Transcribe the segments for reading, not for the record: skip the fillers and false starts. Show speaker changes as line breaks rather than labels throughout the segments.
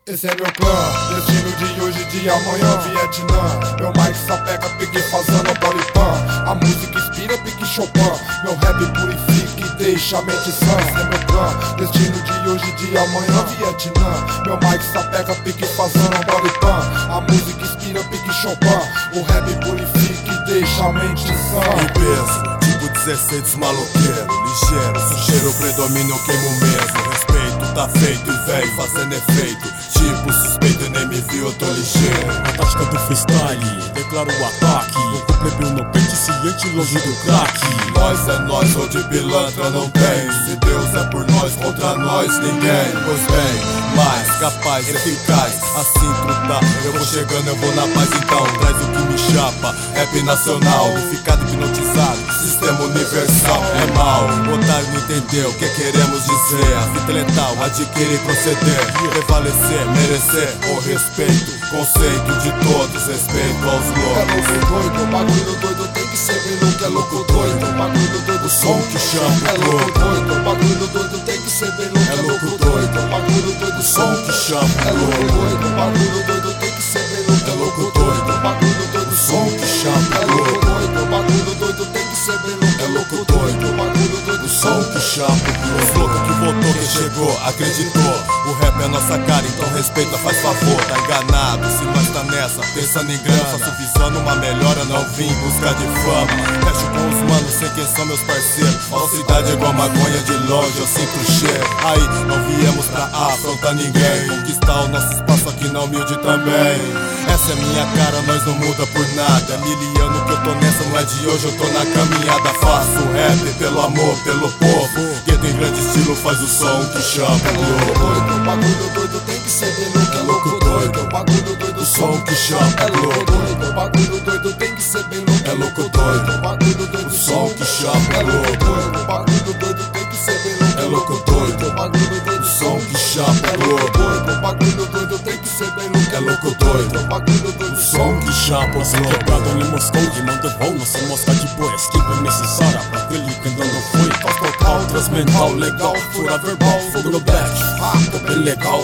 Esse é meu clã, destino de hoje, de amanhã, Vietnã. Meu mic sapeca, pique fazendo polipan. A música inspira, pique Chopin. Meu rap purifica e deixa a mente sã. Esse é meu clã, destino de hoje, de amanhã, Vietnã. Meu mic sapeca, pique fazendo polipan. A música inspira, pique Chopin. O rap purifica e deixa a mente sã.
Em peso, tipo 16 maloqueiro, ligeiro, sujeiro, predomínio, queimo mesmo. Respeito, tá feito e véi, fazendo efeito. Tipo suspeito e nem me viu, eu tô ligeiro.
A tática do freestyle, declaro o ataque. O plebeu no pente, ciente, longe do crack.
Nós é nós, ou de pilantra não tem. Se Deus é por nós, contra nós ninguém. Pois bem, mais capaz, eficaz, assim trutar. Eu vou chegando, eu vou na paz então. Traz o que me chapa, rap nacional. Unificado, hipnotizado, sistema universal. É mal, o otário não entendeu o que queremos dizer. A fita letal, adquirir, proceder, prevalecer, merecer o respeito. Conceito de todos, respeito aos loucos.
É louco doido, bagulho doido tem que ser bem louco. É louco doido, bagulho doido,
O som que chama
é
o
louco
louco.
doido, bagulho doido tem que ser bem louco.
É louco doido,
bagulho doido,
O som que chama
é
o
louco
louco.
doido, bagulho doido tem que ser bem louco.
É louco doido,
bagulho doido,
O som que chama
é
o
louco
louco.
doido, bagulho doido tem que ser bem louco.
É louco doido,
bagulho doido,
O som que chama o louco. Os loucos que votou, que chegou, acreditou. O rap é a nossa cara, então respeita, faz favor. Tá enganado, se nós tá nessa, pensando em grana. Faço visando uma melhora, não vim buscar de fama. Fecho com os manos, sei quem são meus parceiros. Falsidade é igual maconha, de longe eu sinto o cheiro. Aí, não viemos pra afrontar ninguém. Conquistar o nosso espaço aqui na humilde também. Essa é minha cara, nós não muda por nada. É miliano que eu tô nessa, não é de hoje, eu tô na caminhada. Faço rap pelo amor, pelo povo. Gueto em grande estilo faz o som que chama o louco.
doido, bagulho doido tem que ser bem louco. É louco doido, bagulho doido,
O som que chama
é
o
louco
louco.
doido, bagulho doido tem que ser bem louco.
É louco doido,
bagulho doido,
O som que chama
é
o
louco
louco.
doido, bagulho doido tem que ser bem louco.
É louco doido,
bagulho doido,
O som que chama
é
o
louco
louco.
doido, bagulho doido tem que ser bem louco.
É louco doido,
bagulho doido,
O som que chama o louco.
Quebrado em Moscou, rimando voo, não se mosca de boi. Esquiva necessária pra aquele que ainda não foi. Faz total, transmental, legal, fura verbal, fogo no back. Rápido, bem legal,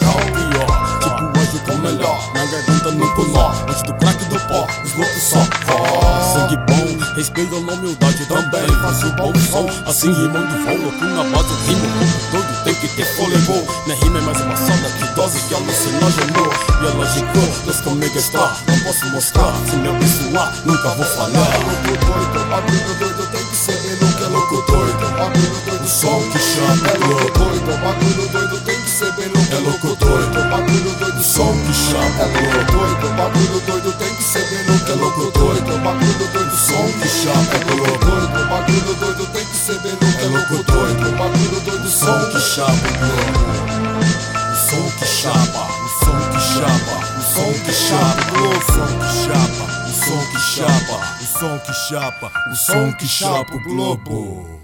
pior. Tipo um anjo com melhor, na garganta no nó. Antes do crack do pó, os loucos só voz. Sangue bom, respeito na humildade também. Faço bom som, assim rimando voo. Louco na base, rimo, louco doido, tem que ter fôlego. Minha rima é mais uma salda que dose que alucinógeno. E é lógico, Deus comigo está, não posso mostrar. Se me abençoar, nunca vou falhar.
é louco doido, bagulho doido tem que ser bem louco. É louco doido, bagulho doido,
O som que chama
é
o
louco
louco.
doido, bagulho doido tem que ser bem louco.
É louco doido,
bagulho doido,
O som que chama
é
o
louco
louco.
doido, bagulho doido tem que ser bem louco.
É louco doido,
bagulho doido,
O som que chama o louco.
doido, bagulho doido tem que ser bem louco.
É louco doido,
bagulho doido,
O som que chama o louco. O som que chapa, o som que chapa, o som que chapa, o som que chapa, o som que chapa, o som que chapa, o som que chapa o globo.